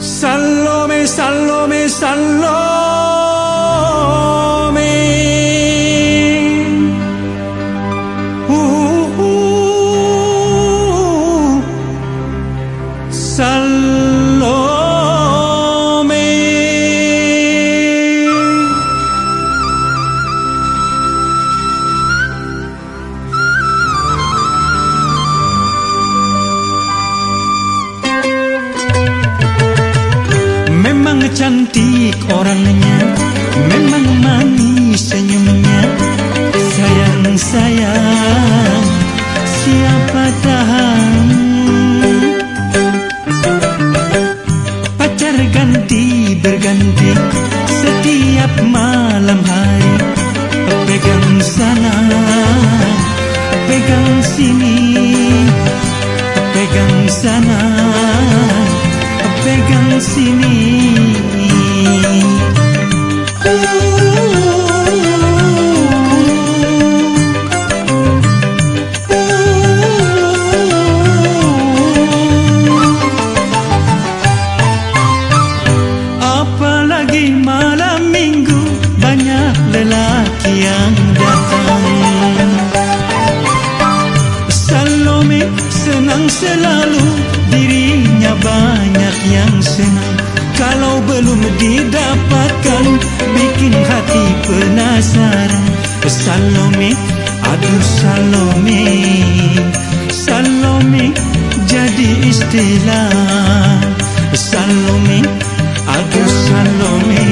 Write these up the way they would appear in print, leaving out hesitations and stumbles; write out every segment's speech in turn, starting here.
Salome, Salome, Salome. Salome. Memang cantik orangnya, memang manis senyumnya. Sayang, sayang, siapa tahan. Pacar ganti berganti setiap malam hari. Pegang sana, pegang sini, pegang sana, pegang sini. Apalagi malam minggu banyak lelaki yang datang. Salome senang selalu, dirinya banyak yang senang. Kalau belum didapatkan, bikin hati penasaran. Salome, aduh Salome, Salome jadi istilah. Salome, aduh Salome.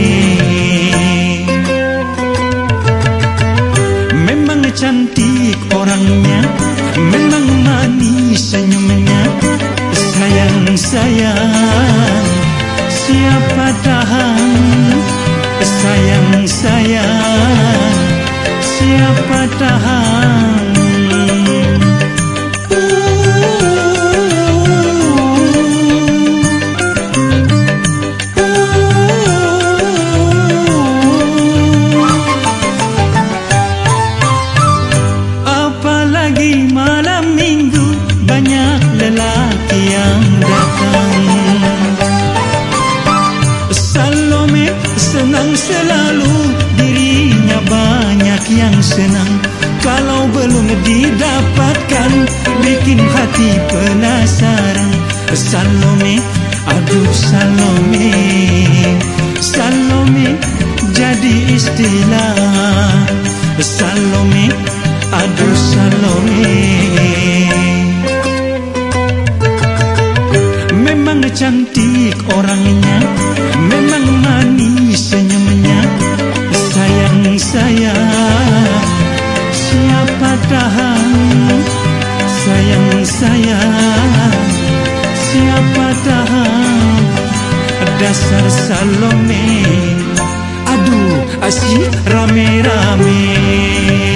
Memang cantik orangnya, memang manis senyumnya. Sayang, sayang, siapa tahan. Sayang, sayang, siapa tahan. Apalagi malam minggu banyak lelaki yang datang. Salome senang selalu, dirinya banyak yang senang. Kalau belum didapatkan, bikin hati penasaran. Salome, aduh Salome, Salome jadi istilah. Salome, aduh Salome. Memang cantik orangnya, memang manis senyumnya. Sayang, sayang, siapa tahan. Sayang, sayang, siapa tahan. Dasar Salome, aduh asyik rame-rame.